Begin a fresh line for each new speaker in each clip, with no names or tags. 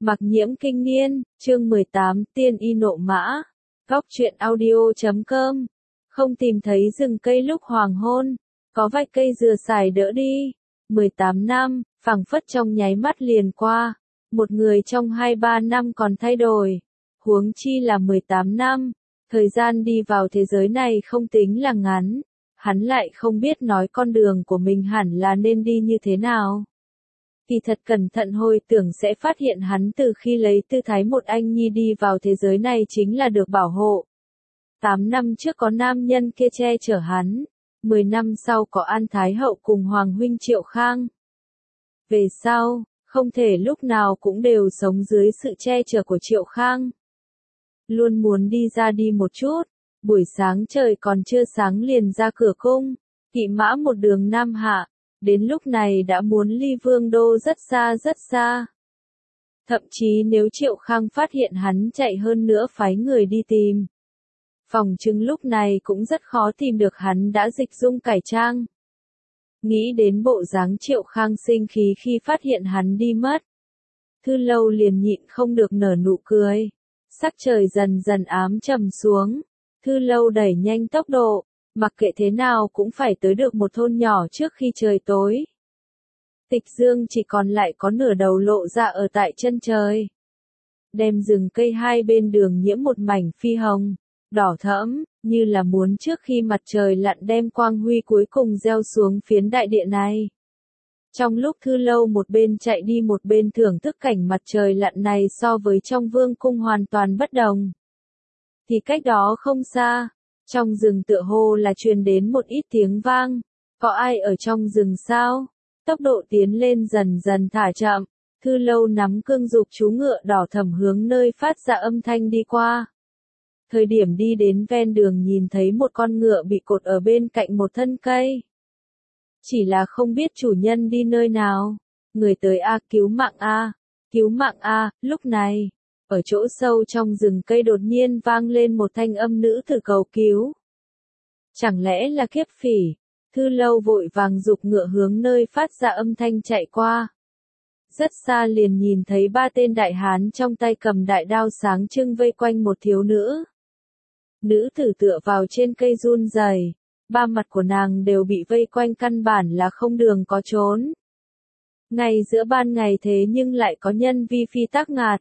Mặc Nhiễm Kinh Niên, chương 18, Tiên Y Nộ Mã. Góc truyện audio.com. Không tìm thấy rừng cây lúc hoàng hôn, có vài cây dừa xài đỡ đi. 18 năm, phảng phất trong nháy mắt liền qua. Một người trong 2-3 năm còn thay đổi. Huống chi là 18 năm. Thời gian đi vào thế giới này không tính là ngắn. Hắn lại không biết nói con đường của mình hẳn là nên đi như thế nào. Kỳ thật cẩn thận hồi tưởng sẽ phát hiện hắn từ khi lấy tư thái một anh nhi đi vào thế giới này chính là được bảo hộ. 8 năm trước có nam nhân kia che chở hắn. 10 năm sau có An Thái Hậu cùng Hoàng huynh Triệu Khang. Về sau, không thể lúc nào cũng đều sống dưới sự che chở của Triệu Khang. Luôn muốn đi ra đi một chút. Buổi sáng trời còn chưa sáng liền ra cửa cung. Kỵ mã một đường Nam Hạ. Đến lúc này đã muốn ly Vương đô rất xa rất xa. Thậm chí nếu Triệu Khang phát hiện hắn chạy hơn nữa phái người đi tìm. Phòng trưng lúc này cũng rất khó tìm được hắn đã dịch dung cải trang. Nghĩ đến bộ dáng Triệu Khang sinh khí khi phát hiện hắn đi mất. Thư Lâu liền nhịn không được nở nụ cười. Sắc trời dần dần ám trầm xuống. Thư Lâu đẩy nhanh tốc độ. Mặc kệ thế nào cũng phải tới được một thôn nhỏ trước khi trời tối. Tịch Dương chỉ còn lại có nửa đầu lộ ra ở tại chân trời. Đem rừng cây hai bên đường nhiễm một mảnh phi hồng, đỏ thẫm, như là muốn trước khi mặt trời lặn đem quang huy cuối cùng gieo xuống phiến đại địa này. Trong lúc Thư Lâu một bên chạy đi một bên thưởng thức cảnh mặt trời lặn này so với trong vương cung hoàn toàn bất đồng. Thì cách đó không xa. Trong rừng tựa hồ là truyền đến một ít tiếng vang. Có ai ở trong rừng sao? Tốc độ tiến lên dần dần thả chậm. Thư Lâu nắm cương dục chú ngựa đỏ thẫm hướng nơi phát ra âm thanh đi qua. Thời điểm đi đến ven đường nhìn thấy một con ngựa bị cột ở bên cạnh một thân cây. Chỉ là không biết chủ nhân đi nơi nào. Người tới a, cứu mạng a, cứu mạng a. Lúc này, ở chỗ sâu trong rừng cây đột nhiên vang lên một thanh âm nữ tử cầu cứu. Chẳng lẽ là Kiếp Phỉ? Thư Lâu vội vàng giục ngựa hướng nơi phát ra âm thanh chạy qua. Rất xa liền nhìn thấy ba tên đại hán trong tay cầm đại đao sáng trưng vây quanh một thiếu nữ. Nữ tử tựa vào trên cây run rẩy, ba mặt của nàng đều bị vây quanh căn bản là không đường có trốn. Ngay giữa ban ngày thế nhưng lại có nhân vi phi tác ngạt.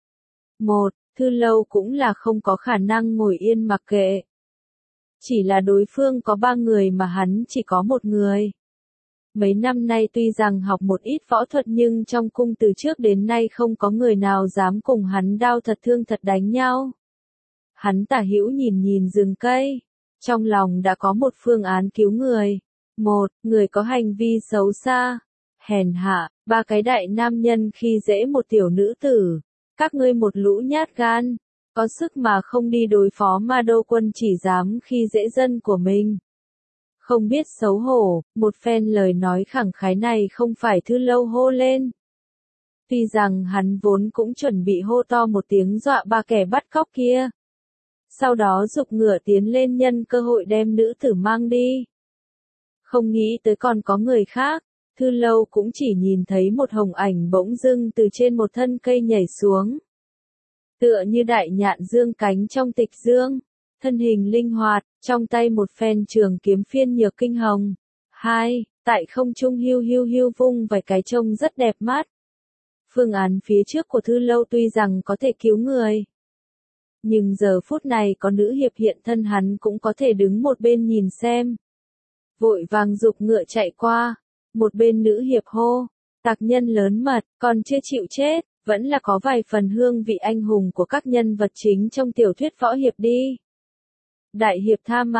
Thư Lâu cũng là không có khả năng ngồi yên mặc kệ. Chỉ là đối phương có 3 người mà hắn chỉ có một người. Mấy năm nay tuy rằng học một ít võ thuật nhưng trong cung từ trước đến nay không có người nào dám cùng hắn đao thật thương thật đánh nhau. Hắn tả hữu nhìn nhìn rừng cây. Trong lòng đã có một phương án cứu người. Người có hành vi xấu xa, hèn hạ, 3 cái đại nam nhân khi dễ một tiểu nữ tử. Các ngươi một lũ nhát gan, có sức mà không đi đối phó Ma Đô quân chỉ dám khi dễ dân của mình. Không biết xấu hổ, một phen lời nói khẳng khái này không phải Thư Lâu hô lên. Tuy rằng hắn vốn cũng chuẩn bị hô to một tiếng dọa 3 kẻ bắt cóc kia. Sau đó giục ngựa tiến lên nhân cơ hội đem nữ tử mang đi. Không nghĩ tới còn có người khác. Thư Lâu cũng chỉ nhìn thấy một hồng ảnh bỗng dưng từ trên một thân cây nhảy xuống. Tựa như đại nhạn dương cánh trong Tịch Dương, thân hình linh hoạt, trong tay một phen trường kiếm phiên nhược kinh hồng. Tại không trung hiu hiu hiu vung vài cái trông rất đẹp mắt. Phương án phía trước của Thư Lâu tuy rằng có thể cứu người. Nhưng giờ phút này có nữ hiệp hiện thân hắn cũng có thể đứng một bên nhìn xem. Vội vàng giục ngựa chạy qua. Một bên nữ hiệp hô, tặc nhân lớn mật, còn chưa chịu chết, vẫn là có vài phần hương vị anh hùng của các nhân vật chính trong tiểu thuyết võ hiệp đi. Đại hiệp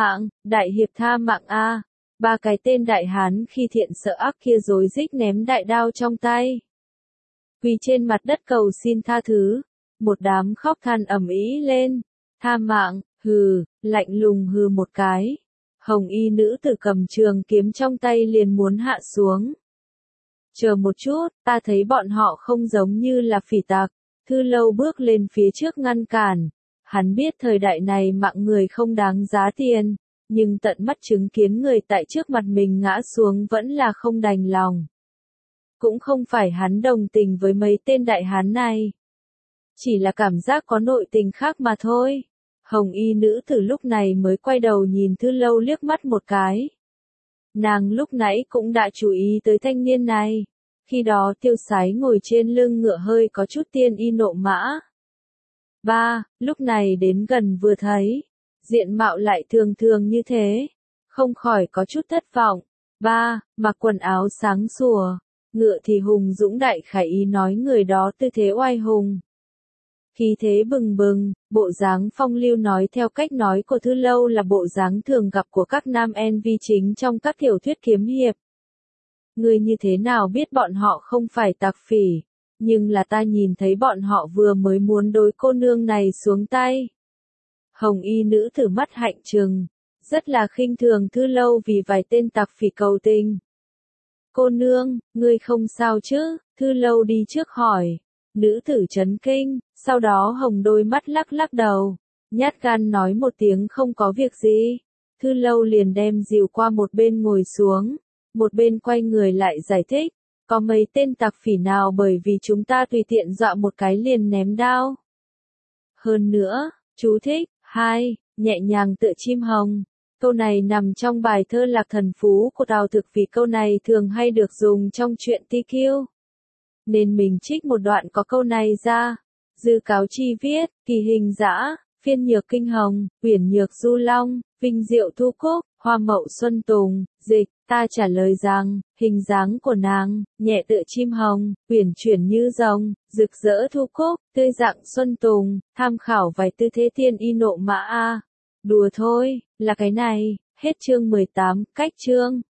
tha mạng a. 3 cái tên đại hán khi thiện sợ ác kia rối rít ném đại đao trong tay. Quỳ trên mặt đất cầu xin tha thứ, một đám khóc than ầm ĩ lên, tha mạng, lạnh lùng hừ một cái. Hồng y nữ tử cầm trường kiếm trong tay liền muốn hạ xuống. Chờ một chút, ta thấy bọn họ không giống như là phỉ tặc. Thư Lâu bước lên phía trước ngăn cản. Hắn biết thời đại này mạng người không đáng giá tiền, nhưng tận mắt chứng kiến người tại trước mặt mình ngã xuống vẫn là không đành lòng. Cũng không phải hắn đồng tình với mấy tên đại hán này. chỉ là cảm giác có nội tình khác mà thôi. Hồng y nữ tử lúc này mới quay đầu nhìn Thư Lâu liếc mắt một cái. Nàng lúc nãy cũng đã chú ý tới thanh niên này. Khi đó Tiêu Sái ngồi trên lưng ngựa hơi có chút tiên y nộ mã. Lúc này đến gần vừa thấy, diện mạo lại thường thường như thế, không khỏi có chút thất vọng. Mặc quần áo sáng sủa, ngựa thì hùng dũng đại khải ý nói người đó tư thế oai hùng. Khí thế bừng bừng, bộ dáng phong lưu nói theo cách nói của Thư Lâu là bộ dáng thường gặp của các nam NV chính trong các tiểu thuyết kiếm hiệp. Ngươi như thế nào biết bọn họ không phải tặc phỉ, nhưng là ta nhìn thấy bọn họ vừa mới muốn đối cô nương này xuống tay. Hồng y nữ tử mắt hạnh trừng, rất là khinh thường Thư Lâu vì vài tên tặc phỉ cầu tình. Cô nương, ngươi không sao chứ? Thư Lâu đi trước hỏi. Nữ tử chấn kinh, sau đó hồng đôi mắt lắc lắc đầu, nhát gan nói một tiếng không có việc gì. Thư Lâu liền đem dìu qua một bên ngồi xuống, một bên quay người lại giải thích, có mấy tên tặc phỉ nào bởi vì chúng ta tùy tiện dọa một cái liền ném đao. Hơn nữa, chú thích, 2, nhẹ nhàng tựa chim hồng. Câu này nằm trong bài thơ Lạc Thần Phú của Tào Thực vì câu này thường hay được dùng trong truyện TQ. Nên mình trích một đoạn có câu này ra. Dư Cáo Chi viết, kỳ hình dã, phiên nhược kinh hồng, uyển nhược du long, vinh diệu thu cúc, hoa mậu xuân tùng, dịch, ta trả lời rằng, hình dáng của nàng, nhẹ tựa chim hồng, uyển chuyển như rồng, rực rỡ thu cúc, tươi dạng xuân tùng, tham khảo vài tư thế tiên y nộ mã a. Đùa thôi, là cái này, hết chương 18, cách chương.